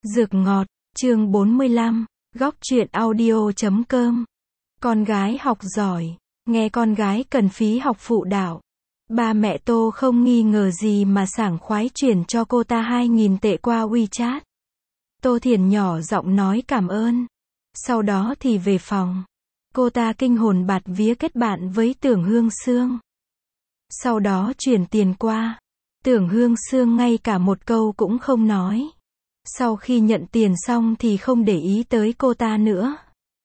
Dược ngọt, chương 45, góc truyện audio.com. Con gái học giỏi, nghe con gái cần phí học phụ đạo. Ba mẹ Tô không nghi ngờ gì mà sảng khoái chuyển cho cô ta 2.000 tệ qua WeChat. Tô Thiển nhỏ giọng nói cảm ơn. Sau đó thì về phòng. Cô ta kinh hồn bạt vía kết bạn với Tưởng Hương Sương. Sau đó chuyển tiền qua. Tưởng Hương Sương ngay cả một câu cũng không nói. Sau khi nhận tiền xong thì không để ý tới cô ta nữa.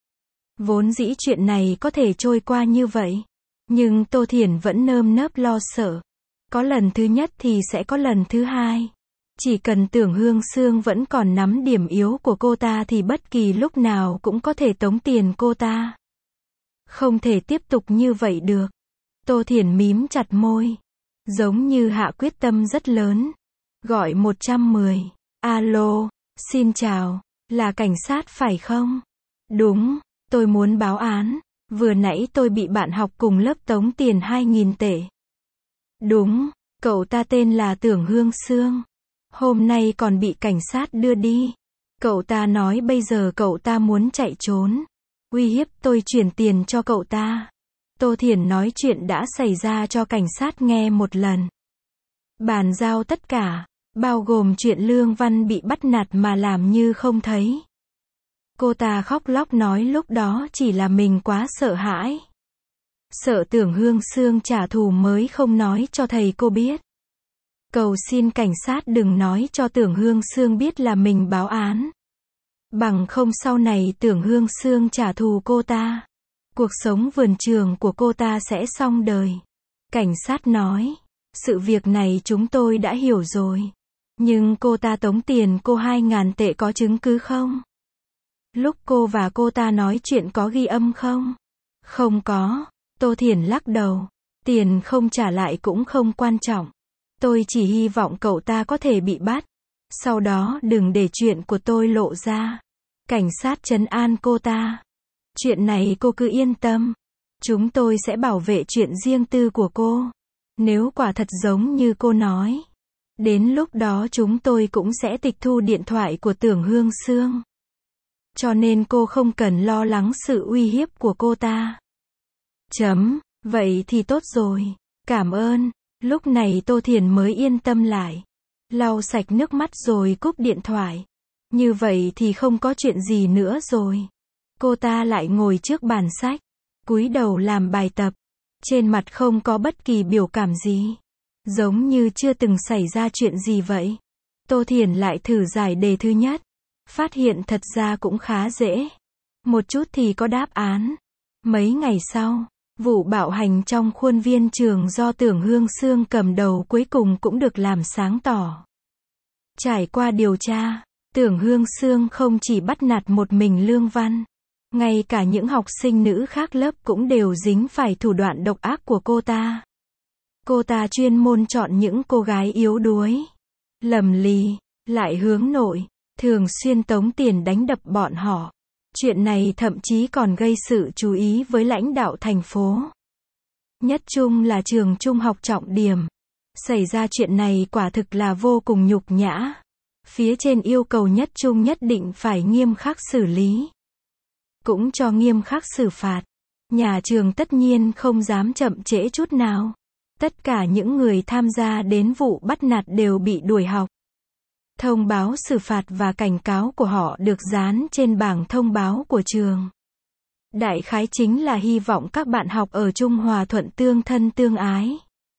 Vốn dĩ chuyện này có thể trôi qua như vậy. Nhưng Tô Thiển vẫn nơm nớp lo sợ. Có lần thứ nhất thì sẽ có lần thứ hai. Chỉ cần Tưởng Hương Sương vẫn còn nắm điểm yếu của cô ta thì bất kỳ lúc nào cũng có thể tống tiền cô ta. Không thể tiếp tục như vậy được. Tô Thiển mím chặt môi. Giống như hạ quyết tâm rất lớn. Gọi 110. Alo, xin chào, là cảnh sát phải không? Đúng, tôi muốn báo án. Vừa nãy tôi bị bạn học cùng lớp tống tiền 2.000 tệ. Đúng, cậu ta tên là Tưởng Hương Sương. Hôm nay còn bị cảnh sát đưa đi. Cậu ta nói bây giờ cậu ta muốn chạy trốn. Uy hiếp tôi chuyển tiền cho cậu ta. Tô Thiển nói chuyện đã xảy ra cho cảnh sát nghe một lần. Bàn giao tất cả, bao gồm chuyện Lương Văn bị bắt nạt mà làm như không thấy. Cô ta khóc lóc nói lúc đó chỉ là mình quá sợ hãi. Sợ Tưởng Hương Sương trả thù mới không nói cho thầy cô biết. Cầu xin cảnh sát đừng nói cho Tưởng Hương Sương biết là mình báo án. Bằng không sau này Tưởng Hương Sương trả thù cô ta. Cuộc sống vườn trường của cô ta sẽ xong đời. Cảnh sát nói, sự việc này chúng tôi đã hiểu rồi. Nhưng cô ta tống tiền cô 2.000 tệ có chứng cứ không? Lúc cô và cô ta nói chuyện có ghi âm không? Không có. Tô Thiển lắc đầu. Tiền không trả lại cũng không quan trọng. Tôi chỉ hy vọng cậu ta có thể bị bắt. Sau đó đừng để chuyện của tôi lộ ra. Cảnh sát trấn an cô ta. Chuyện này cô cứ yên tâm. Chúng tôi sẽ bảo vệ chuyện riêng tư của cô. Nếu quả thật giống như cô nói. Đến lúc đó chúng tôi cũng sẽ tịch thu điện thoại của Tưởng Hương Sương. Cho nên cô không cần lo lắng sự uy hiếp của cô ta. Vậy thì tốt rồi. Cảm ơn. Lúc này Tô Thiển mới yên tâm lại. Lau sạch nước mắt rồi cúp điện thoại. Như vậy thì không có chuyện gì nữa rồi. Cô ta lại ngồi trước bàn sách. Cúi đầu làm bài tập. Trên mặt không có bất kỳ biểu cảm gì. Giống như chưa từng xảy ra chuyện gì vậy. Tô Thiển lại thử giải đề thứ nhất. Phát hiện thật ra cũng khá dễ. Một chút thì có đáp án. Mấy ngày sau, vụ bạo hành trong khuôn viên trường do Tưởng Hương Sương cầm đầu cuối cùng cũng được làm sáng tỏ. Trải qua điều tra, Tưởng Hương Sương không chỉ bắt nạt một mình Lương Văn. Ngay cả những học sinh nữ khác lớp cũng đều dính phải thủ đoạn độc ác của cô ta. Cô ta chuyên môn chọn những cô gái yếu đuối, lầm lì, lại hướng nội, thường xuyên tống tiền đánh đập bọn họ. Chuyện này thậm chí còn gây sự chú ý với lãnh đạo thành phố. Nhất Trung là trường trung học trọng điểm. Xảy ra chuyện này quả thực là vô cùng nhục nhã. Phía trên yêu cầu Nhất Trung nhất định phải nghiêm khắc xử lý. Cũng cho nghiêm khắc xử phạt. Nhà trường tất nhiên không dám chậm trễ chút nào. Tất cả những người tham gia đến vụ bắt nạt đều bị đuổi học. Thông báo xử phạt và cảnh cáo của họ được dán trên bảng thông báo của trường. Đại khái chính là hy vọng các bạn học ở chung hòa thuận tương thân tương ái.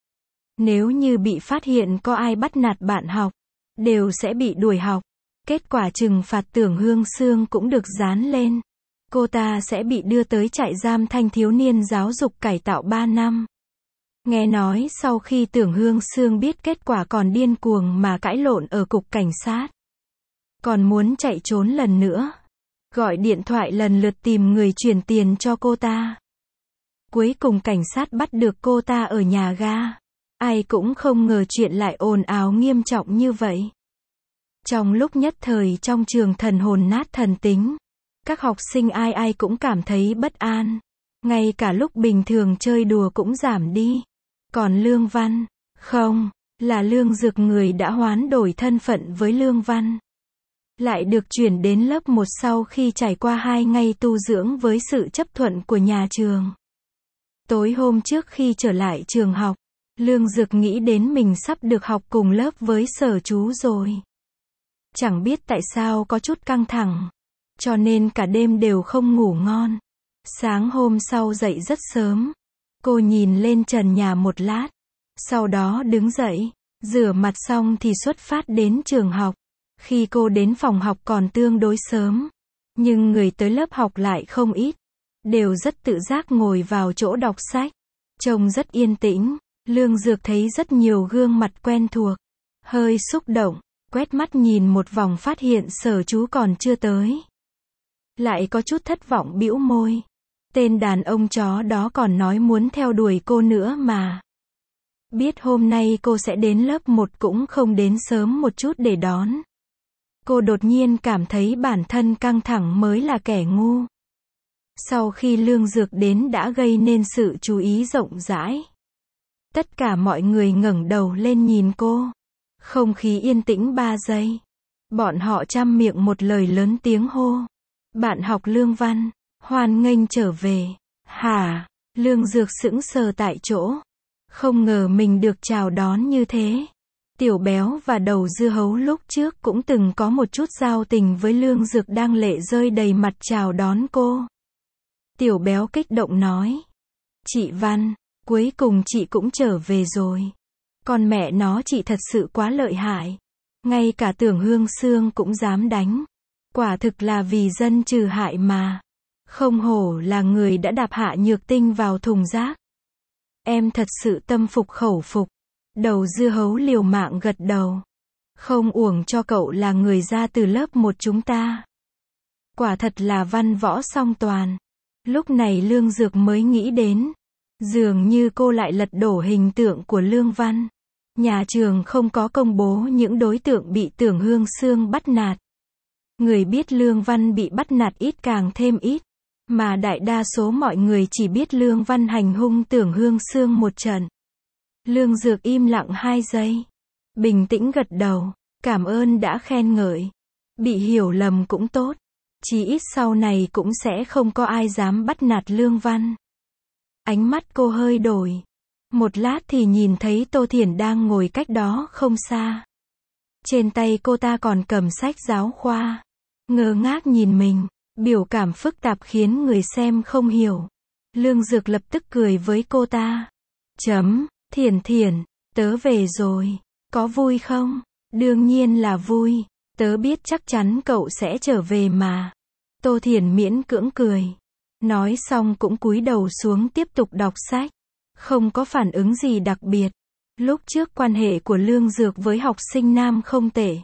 Nếu như bị phát hiện có ai bắt nạt bạn học, đều sẽ bị đuổi học. Kết quả trừng phạt Tưởng Hương Sương cũng được dán lên. Cô ta sẽ bị đưa tới trại giam thanh thiếu niên giáo dục cải tạo 3 năm. Nghe nói sau khi Tưởng Hương Sương biết kết quả còn điên cuồng mà cãi lộn ở cục cảnh sát. Còn muốn chạy trốn lần nữa. Gọi điện thoại lần lượt tìm người chuyển tiền cho cô ta. Cuối cùng cảnh sát bắt được cô ta ở nhà ga. Ai cũng không ngờ chuyện lại ồn ào nghiêm trọng như vậy. Trong lúc nhất thời trong trường thần hồn nát thần tính. Các học sinh ai ai cũng cảm thấy bất an. Ngay cả lúc bình thường chơi đùa cũng giảm đi. Còn Lương Văn, không, là Lương Dược người đã hoán đổi thân phận với Lương Văn. lại được chuyển đến lớp 1 sau khi trải qua 2 ngày tu dưỡng với sự chấp thuận của nhà trường. Tối hôm trước khi trở lại trường học, Lương Dược nghĩ đến mình sắp được học cùng lớp với Sở Chú rồi. Chẳng biết tại sao có chút căng thẳng, cho nên cả đêm đều không ngủ ngon. Sáng hôm sau dậy rất sớm, cô nhìn lên trần nhà một lát, sau đó đứng dậy, rửa mặt xong thì xuất phát đến trường học. Khi cô đến phòng học còn tương đối sớm, nhưng người tới lớp học lại không ít, đều rất tự giác ngồi vào chỗ đọc sách, trông rất yên tĩnh. Lương Dược thấy rất nhiều gương mặt quen thuộc, hơi xúc động, quét mắt nhìn một vòng phát hiện Sở Chú còn chưa tới. Lại có chút thất vọng bĩu môi. Tên đàn ông chó đó còn nói muốn theo đuổi cô nữa mà. Biết hôm nay cô sẽ đến lớp 1 cũng không đến sớm một chút để đón. Cô đột nhiên cảm thấy bản thân căng thẳng mới là kẻ ngu. Sau khi Lương Dược đến đã gây nên sự chú ý rộng rãi. Tất cả mọi người ngẩng đầu lên nhìn cô. Không khí yên tĩnh 3 giây. Bọn họ trăm miệng một lời lớn tiếng hô. Bạn học Lương Văn, hoan nghênh trở về. Hả? Lương Dược sững sờ tại chỗ. Không ngờ mình được chào đón như thế. Tiểu Béo và Đầu Dưa Hấu lúc trước cũng từng có một chút giao tình với Lương Dược đang lệ rơi đầy mặt chào đón cô. Tiểu Béo kích động nói. Chị Văn, cuối cùng chị cũng trở về rồi. Con mẹ nó chị thật sự quá lợi hại. Ngay cả Tưởng Hương Sương cũng dám đánh. Quả thực là vì dân trừ hại mà. Không hổ là người đã đạp Hạ Nhược Tinh vào thùng rác. Em thật sự tâm phục khẩu phục. Đầu Dưa Hấu liều mạng gật đầu. Không uổng cho cậu là người ra từ lớp 1 chúng ta. Quả thật là văn võ song toàn. Lúc này Lương Dược mới nghĩ đến. Dường như cô lại lật đổ hình tượng của Lương Văn. Nhà trường không có công bố những đối tượng bị Tưởng Hương Sương bắt nạt. Người biết Lương Văn bị bắt nạt ít càng thêm ít. Mà đại đa số mọi người chỉ biết Lương Văn hành hung Tưởng Hương Sương một trận. Lương Dược im lặng 2 giây. Bình tĩnh gật đầu. Cảm ơn đã khen ngợi. Bị hiểu lầm cũng tốt. Chí ít sau này cũng sẽ không có ai dám bắt nạt Lương Văn. Ánh mắt cô hơi đổi. Một lát thì nhìn thấy Tô Thiển đang ngồi cách đó không xa. Trên tay cô ta còn cầm sách giáo khoa. Ngơ ngác nhìn mình. Biểu cảm phức tạp khiến người xem không hiểu. Lương Dược lập tức cười với cô ta. Thiển Thiển, tớ về rồi. Có vui không? Đương nhiên là vui. Tớ biết chắc chắn cậu sẽ trở về mà. Tô Thiển miễn cưỡng cười. Nói xong cũng cúi đầu xuống tiếp tục đọc sách. Không có phản ứng gì đặc biệt. Lúc trước quan hệ của Lương Dược với học sinh nam không tệ.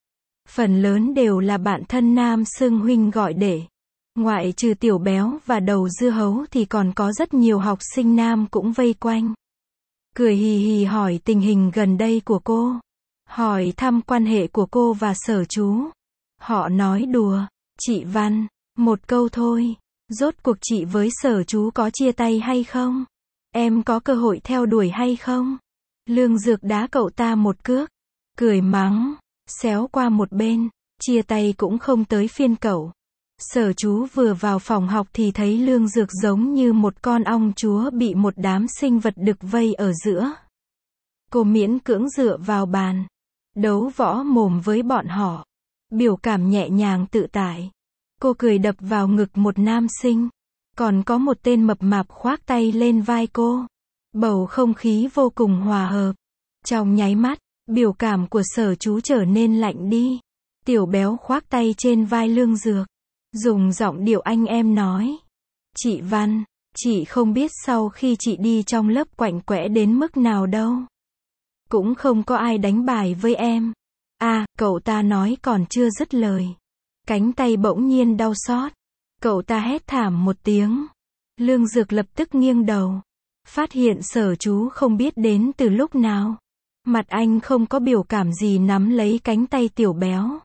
Phần lớn đều là bạn thân nam xưng huynh gọi đệ. Ngoại trừ Tiểu Béo và Đầu Dưa Hấu thì còn có rất nhiều học sinh nam cũng vây quanh. Cười hì hì hỏi tình hình gần đây của cô. Hỏi thăm quan hệ của cô và Sở Chú. Họ nói đùa. Chị Văn, một câu thôi. Rốt cuộc chị với Sở Chú có chia tay hay không? Em có cơ hội theo đuổi hay không? Lương Dược đá cậu ta một cước. Cười mắng. Xéo qua một bên. Chia tay cũng không tới phiên cậu. Sở Chú vừa vào phòng học thì thấy Lương Dược giống như một con ong chúa bị một đám sinh vật đực vây ở giữa. Cô miễn cưỡng dựa vào bàn. Đấu võ mồm với bọn họ. Biểu cảm nhẹ nhàng tự tại. Cô cười đập vào ngực một nam sinh. Còn có một tên mập mạp khoác tay lên vai cô. Bầu không khí vô cùng hòa hợp. Trong nháy mắt, biểu cảm của Sở Chú trở nên lạnh đi. Tiểu Béo khoác tay trên vai Lương Dược. Dùng giọng điệu anh em nói. Chị Văn, chị không biết sau khi chị đi trong lớp quạnh quẽ đến mức nào đâu. Cũng không có ai đánh bài với em. Cậu ta nói còn chưa dứt lời. Cánh tay bỗng nhiên đau xót. Cậu ta hét thảm một tiếng. Lương Dược lập tức nghiêng đầu. Phát hiện Sở Chú không biết đến từ lúc nào. Mặt anh không có biểu cảm gì nắm lấy cánh tay Tiểu Béo.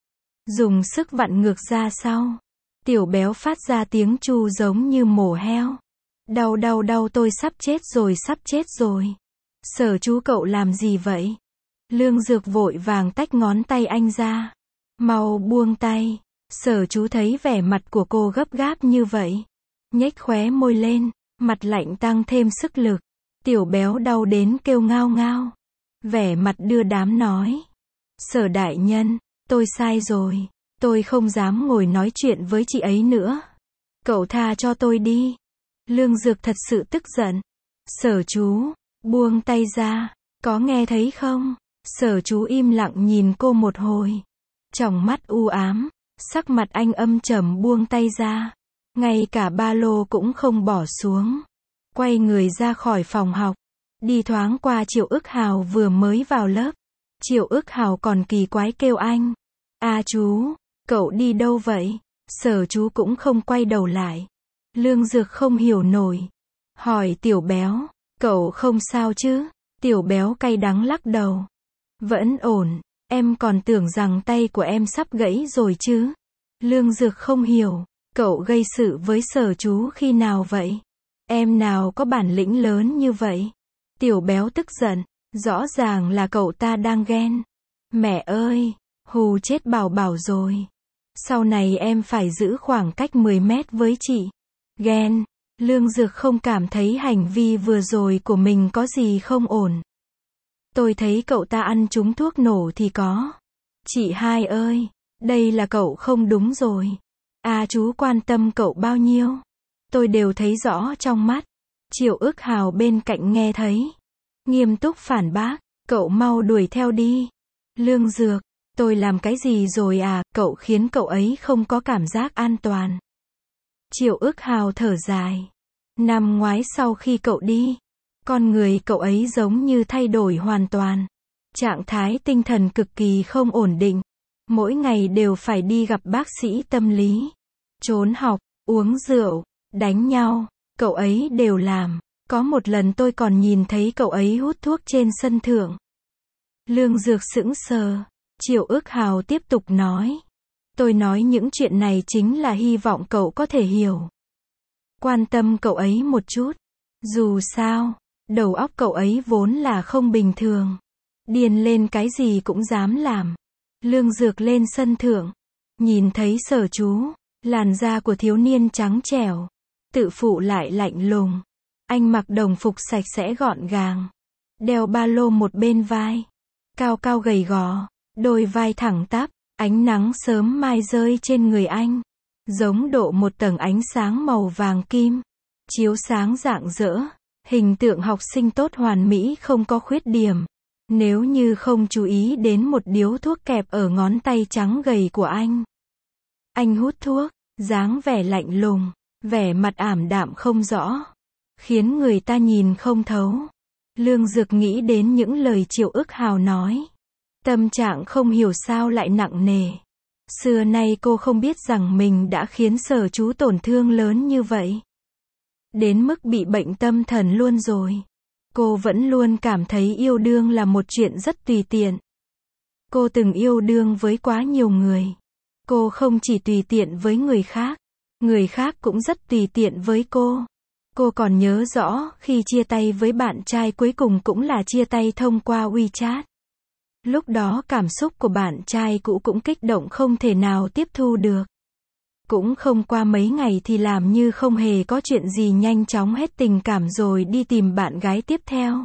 Dùng sức vặn ngược ra sau. Tiểu Béo phát ra tiếng chu giống như mổ heo. Đau đau đau, tôi sắp chết rồi, sắp chết rồi. Sở Chú cậu làm gì vậy? Lương Dược vội vàng tách ngón tay anh ra. Mau buông tay. Sở chú thấy vẻ mặt của cô gấp gáp như vậy. Nhếch khóe môi lên, mặt lạnh tăng thêm sức lực. Tiểu béo đau đến kêu ngao ngao. Vẻ mặt đưa đám nói. Sở đại nhân, tôi sai rồi. Tôi không dám ngồi nói chuyện với chị ấy nữa. Cậu tha cho tôi đi. Lương Dược thật sự tức giận. Sở chú, buông tay ra. Có nghe thấy không? Sở chú im lặng nhìn cô một hồi. Tròng mắt u ám, sắc mặt anh âm trầm buông tay ra. Ngay cả ba lô cũng không bỏ xuống. Quay người ra khỏi phòng học. Đi thoáng qua Triệu Ức Hào vừa mới vào lớp. Triệu Ức Hào còn kỳ quái kêu anh. À chú, cậu đi đâu vậy? Sở chú cũng không quay đầu lại. Lương Dược không hiểu nổi. Hỏi Tiểu béo, cậu không sao chứ? Tiểu béo cay đắng lắc đầu. Vẫn ổn, em còn tưởng rằng tay của em sắp gãy rồi chứ. Lương Dược không hiểu, cậu gây sự với sở chú khi nào vậy? Em nào có bản lĩnh lớn như vậy? Tiểu béo tức giận, rõ ràng là cậu ta đang ghen. Mẹ ơi, hù chết Bảo Bảo rồi. Sau này em phải giữ khoảng cách 10 mét với chị. Ghen, Lương Dược không cảm thấy hành vi vừa rồi của mình có gì không ổn. Tôi thấy cậu ta ăn trúng thuốc nổ thì có. Chị hai ơi, đây là cậu không đúng rồi. À chú quan tâm cậu bao nhiêu? Tôi đều thấy rõ trong mắt. Triệu Ức Hào bên cạnh nghe thấy. Nghiêm túc phản bác, cậu mau đuổi theo đi. Lương Dược, tôi làm cái gì rồi à, cậu khiến cậu ấy không có cảm giác an toàn. Triệu Ức Hào thở dài. Năm ngoái sau khi cậu đi, con người cậu ấy giống như thay đổi hoàn toàn. Trạng thái tinh thần cực kỳ không ổn định. Mỗi ngày đều phải đi gặp bác sĩ tâm lý. Trốn học, uống rượu, đánh nhau, cậu ấy đều làm. Có một lần tôi còn nhìn thấy cậu ấy hút thuốc trên sân thượng. Lương Dược sững sờ. Triệu Ức Hào tiếp tục nói. Tôi nói những chuyện này chính là hy vọng cậu có thể hiểu. Quan tâm cậu ấy một chút. Dù sao, đầu óc cậu ấy vốn là không bình thường. Điên lên cái gì cũng dám làm. Lương Dược lên sân thượng. Nhìn thấy sở chú. Làn da của thiếu niên trắng trẻo. Tự phụ lại lạnh lùng. Anh mặc đồng phục sạch sẽ gọn gàng. Đeo ba lô một bên vai. Cao cao gầy gò. Đôi vai thẳng tắp. Ánh nắng sớm mai rơi trên người anh. Giống độ một tầng ánh sáng màu vàng kim. Chiếu sáng rạng rỡ. Hình tượng học sinh tốt hoàn mỹ không có khuyết điểm. Nếu như không chú ý đến một điếu thuốc kẹp ở ngón tay trắng gầy của anh. Anh hút thuốc, dáng vẻ lạnh lùng, vẻ mặt ảm đạm không rõ. Khiến người ta nhìn không thấu. Lương Dược nghĩ đến những lời Triệu Ức Hào nói. Tâm trạng không hiểu sao lại nặng nề. Xưa nay cô không biết rằng mình đã khiến sở chú tổn thương lớn như vậy. Đến mức bị bệnh tâm thần luôn rồi. Cô vẫn luôn cảm thấy yêu đương là một chuyện rất tùy tiện. Cô từng yêu đương với quá nhiều người. Cô không chỉ tùy tiện với người khác cũng rất tùy tiện với cô. Cô còn nhớ rõ khi chia tay với bạn trai cuối cùng cũng là chia tay thông qua WeChat. Lúc đó cảm xúc của bạn trai cũ cũng kích động không thể nào tiếp thu được. Cũng không qua mấy ngày thì làm như không hề có chuyện gì nhanh chóng hết tình cảm rồi đi tìm bạn gái tiếp theo.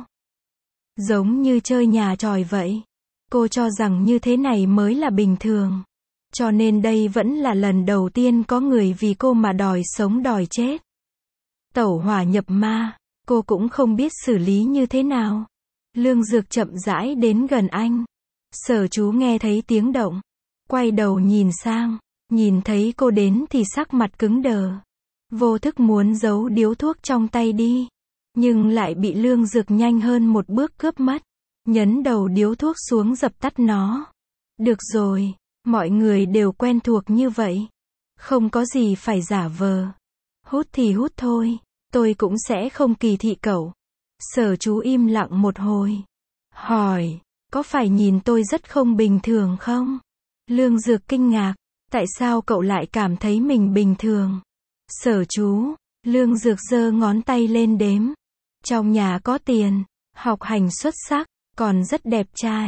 Giống như chơi nhà tròi vậy. Cô cho rằng như thế này mới là bình thường. Cho nên đây vẫn là lần đầu tiên có người vì cô mà đòi sống đòi chết. Tẩu hỏa nhập ma, cô cũng không biết xử lý như thế nào. Lương Dược chậm rãi đến gần anh. Sở chú nghe thấy tiếng động. Quay đầu nhìn sang. Nhìn thấy cô đến thì sắc mặt cứng đờ. Vô thức muốn giấu điếu thuốc trong tay đi. Nhưng lại bị Lương Dược nhanh hơn một bước cướp mất. Nhấn đầu điếu thuốc xuống dập tắt nó. Được rồi, mọi người đều quen thuộc như vậy. Không có gì phải giả vờ. Hút thì hút thôi. Tôi cũng sẽ không kỳ thị cậu. Sở chú im lặng một hồi. Hỏi, có phải nhìn tôi rất không bình thường không? Lương Dược kinh ngạc. Tại sao cậu lại cảm thấy mình bình thường? Sở chú, Lương Dược giơ ngón tay lên đếm. Trong nhà có tiền, học hành xuất sắc, còn rất đẹp trai.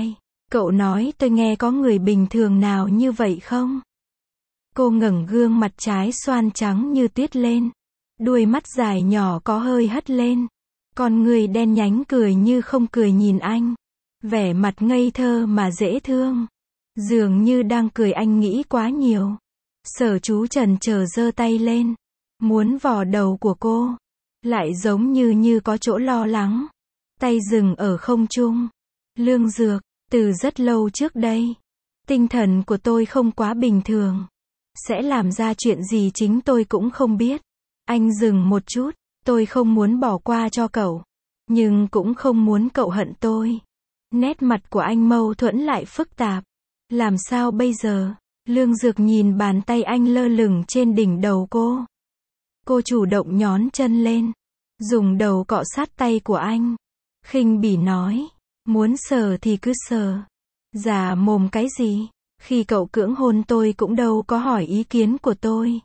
Cậu nói tôi nghe có người bình thường nào như vậy không? Cô ngẩng gương mặt trái xoan trắng như tuyết lên. Đuôi mắt dài nhỏ có hơi hất lên. Con người đen nhánh cười như không cười nhìn anh. Vẻ mặt ngây thơ mà dễ thương. Dường như đang cười anh nghĩ quá nhiều. Sở Chú chần chờ giơ tay lên. Muốn vò đầu của cô. Lại giống như có chỗ lo lắng. Tay dừng ở không trung. Lương Dược, từ rất lâu trước đây. Tinh thần của tôi không quá bình thường. Sẽ làm ra chuyện gì chính tôi cũng không biết. Anh dừng một chút. Tôi không muốn bỏ qua cho cậu. Nhưng cũng không muốn cậu hận tôi. Nét mặt của anh mâu thuẫn lại phức tạp. Làm sao bây giờ? Lương Dược nhìn bàn tay anh lơ lửng trên đỉnh đầu cô. Cô chủ động nhón chân lên. Dùng đầu cọ sát tay của anh. Khinh bỉ nói. Muốn sờ thì cứ sờ. Già mồm cái gì? Khi cậu cưỡng hôn tôi cũng đâu có hỏi ý kiến của tôi.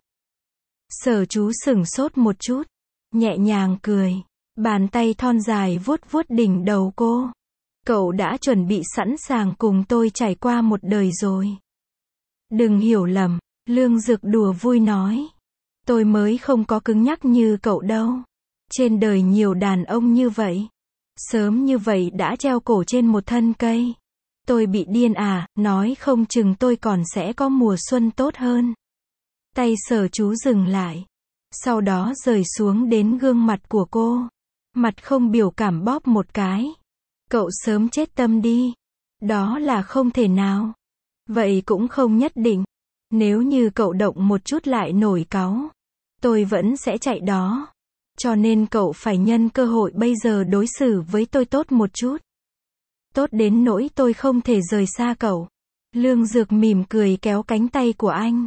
Sở Chú sửng sốt một chút. Nhẹ nhàng cười. Bàn tay thon dài vuốt vuốt đỉnh đầu cô. Cậu đã chuẩn bị sẵn sàng cùng tôi trải qua một đời rồi. Đừng hiểu lầm. Lương Dược đùa vui nói. Tôi mới không có cứng nhắc như cậu đâu. Trên đời nhiều đàn ông như vậy. Sớm như vậy đã treo cổ trên một thân cây. Tôi bị điên à, nói không chừng tôi còn sẽ có mùa xuân tốt hơn. Tay Sở Chú dừng lại. Sau đó rời xuống đến gương mặt của cô. Mặt không biểu cảm bóp một cái. Cậu sớm chết tâm đi. Đó là không thể nào. Vậy cũng không nhất định. Nếu như cậu động một chút lại nổi cáu. Tôi vẫn sẽ chạy đó. Cho nên cậu phải nhân cơ hội bây giờ đối xử với tôi tốt một chút. Tốt đến nỗi tôi không thể rời xa cậu. Lương Dược mỉm cười kéo cánh tay của anh.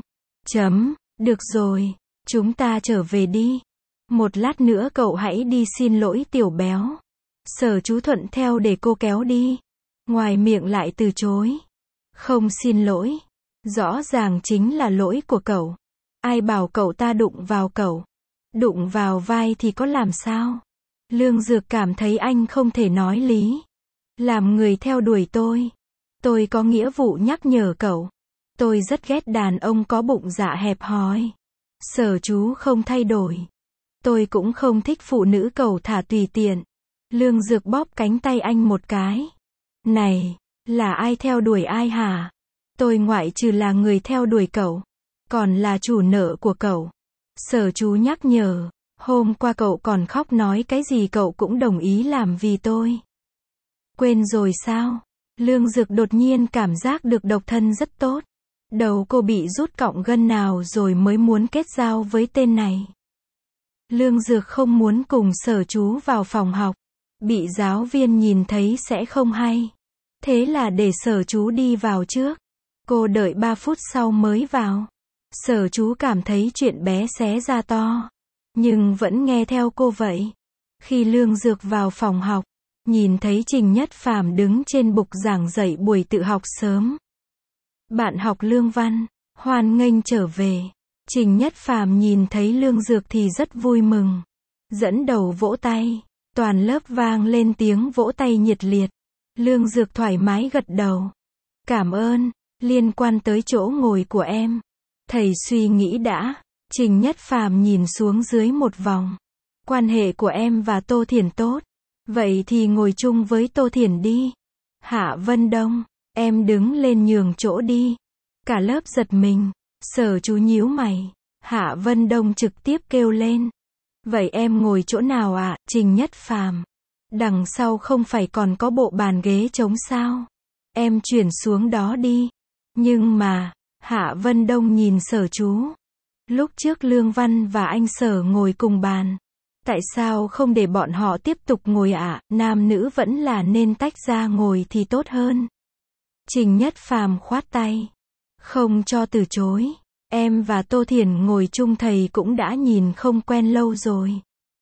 Được rồi. Chúng ta trở về đi. Một lát nữa cậu hãy đi xin lỗi Tiểu Béo. Sở Chú thuận theo để cô kéo đi. Ngoài miệng lại từ chối. Không xin lỗi. Rõ ràng chính là lỗi của cậu. Ai bảo cậu ta đụng vào cậu. Đụng vào vai thì có làm sao? Lương Dược cảm thấy anh không thể nói lý. Làm người theo đuổi tôi. Tôi có nghĩa vụ nhắc nhở cậu. Tôi rất ghét đàn ông có bụng dạ hẹp hòi. Sở Chú không thay đổi. Tôi cũng không thích phụ nữ cầu thả tùy tiện. Lương Dược bóp cánh tay anh một cái. Này, là ai theo đuổi ai hả? Tôi ngoại trừ là người theo đuổi cậu. Còn là chủ nợ của cậu. Sở Chú nhắc nhở. Hôm qua cậu còn khóc nói cái gì cậu cũng đồng ý làm vì tôi. Quên rồi sao? Lương Dược đột nhiên cảm giác được độc thân rất tốt. Đầu cô bị rút cọng gân nào rồi mới muốn kết giao với tên này. Lương Dược không muốn cùng Sở Chú vào phòng học. Bị giáo viên nhìn thấy sẽ không hay. Thế là để Sở Chú đi vào trước. Cô đợi 3 phút sau mới vào. Sở Chú cảm thấy chuyện bé xé ra to. Nhưng vẫn nghe theo cô vậy. Khi Lương Dược vào phòng học, nhìn thấy Trình Nhất Phàm đứng trên bục giảng dạy buổi tự học sớm. Bạn học Lương Văn, hoan nghênh trở về. Trình Nhất Phàm nhìn thấy Lương Dược thì rất vui mừng. Dẫn đầu vỗ tay. Toàn lớp vang lên tiếng vỗ tay nhiệt liệt. Lương Dược thoải mái gật đầu. Cảm ơn, liên quan tới chỗ ngồi của em. Thầy suy nghĩ đã. Trình Nhất Phàm nhìn xuống dưới một vòng. Quan hệ của em và Tô Thiển tốt. Vậy thì ngồi chung với Tô Thiển đi. Hạ Vân Đông, em đứng lên nhường chỗ đi. Cả lớp giật mình. Sở Chú nhíu mày. Hạ Vân Đông trực tiếp kêu lên. Vậy em ngồi chỗ nào ạ? Trình Nhất Phàm. Đằng sau không phải còn có bộ bàn ghế trống sao? Em chuyển xuống đó đi. Nhưng mà, Hạ Vân Đông nhìn Sở Chú. Lúc trước Lương Văn và anh Sở ngồi cùng bàn. Tại sao không để bọn họ tiếp tục ngồi ạ? Nam nữ vẫn là nên tách ra ngồi thì tốt hơn. Trình Nhất Phàm khoát tay. Không cho từ chối. Em và Tô Thiển ngồi chung thầy cũng đã nhìn không quen lâu rồi.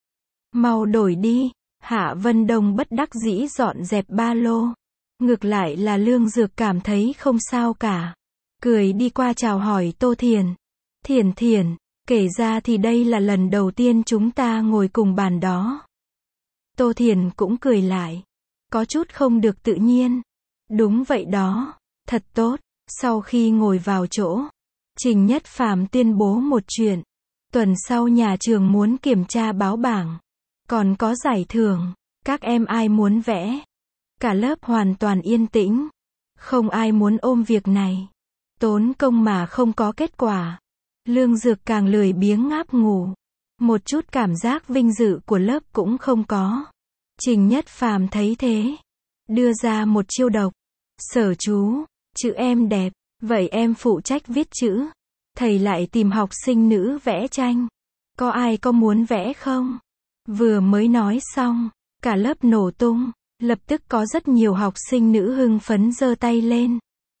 Mau đổi đi. Hạ Vân Đông bất đắc dĩ dọn dẹp ba lô. Ngược lại là Lương Dược cảm thấy không sao cả. Cười đi qua chào hỏi Tô Thiển. Thiển, kể ra thì đây là lần đầu tiên chúng ta ngồi cùng bàn đó. Tô Thiển cũng cười lại. Có chút không được tự nhiên. Đúng vậy đó. Thật tốt. Sau khi ngồi vào chỗ, Trình Nhất Phàm tuyên bố một chuyện. Tuần sau nhà trường muốn kiểm tra báo bảng. Còn có giải thưởng. Các em ai muốn vẽ? Cả lớp hoàn toàn yên tĩnh. Không ai muốn ôm việc này. Tốn công mà không có kết quả. Lương Dược càng lười biếng ngáp ngủ. Một chút cảm giác vinh dự của lớp cũng không có. Trình Nhất Phàm thấy thế. Đưa ra một chiêu độc. Sở chú, chữ em đẹp, vậy em phụ trách viết chữ. Thầy lại tìm học sinh nữ vẽ tranh. Có ai có muốn vẽ không? Vừa mới nói xong, cả lớp nổ tung. Lập tức có rất nhiều học sinh nữ hưng phấn giơ tay lên.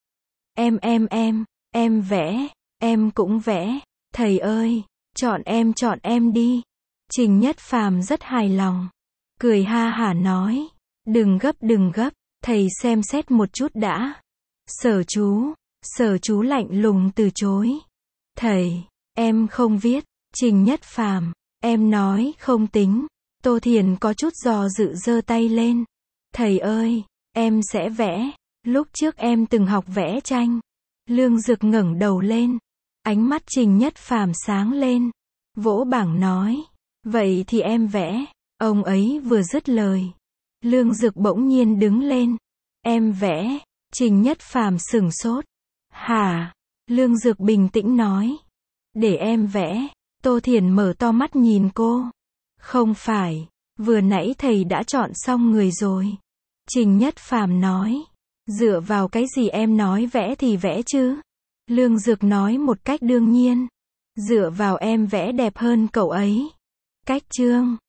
Em vẽ, em cũng vẽ. Thầy ơi, chọn em đi. Trình Nhất Phàm rất hài lòng. Cười ha hả nói. Đừng gấp, thầy xem xét một chút đã. Sở chú lạnh lùng từ chối. Thầy, em không viết. Trình Nhất Phàm, em nói không tính. Tô Thiền có chút do dự giơ tay lên. Thầy ơi, em sẽ vẽ. Lúc trước em từng học vẽ tranh. Lương Dực ngẩng đầu lên. Ánh mắt Trình Nhất Phàm sáng lên. Vỗ bảng nói. Vậy thì em vẽ. Ông ấy vừa dứt lời. Lương Dực bỗng nhiên đứng lên. Em vẽ. Trình Nhất Phàm sửng sốt. Hả? Lương Dực bình tĩnh nói. Để em vẽ. Tô Thiền mở to mắt nhìn cô. Không phải. Vừa nãy thầy đã chọn xong người rồi. Trình Nhất Phàm nói. Dựa vào cái gì em nói vẽ thì vẽ chứ? Lương Dực nói một cách đương nhiên. Dựa vào em vẽ đẹp hơn cậu ấy. Cách chương.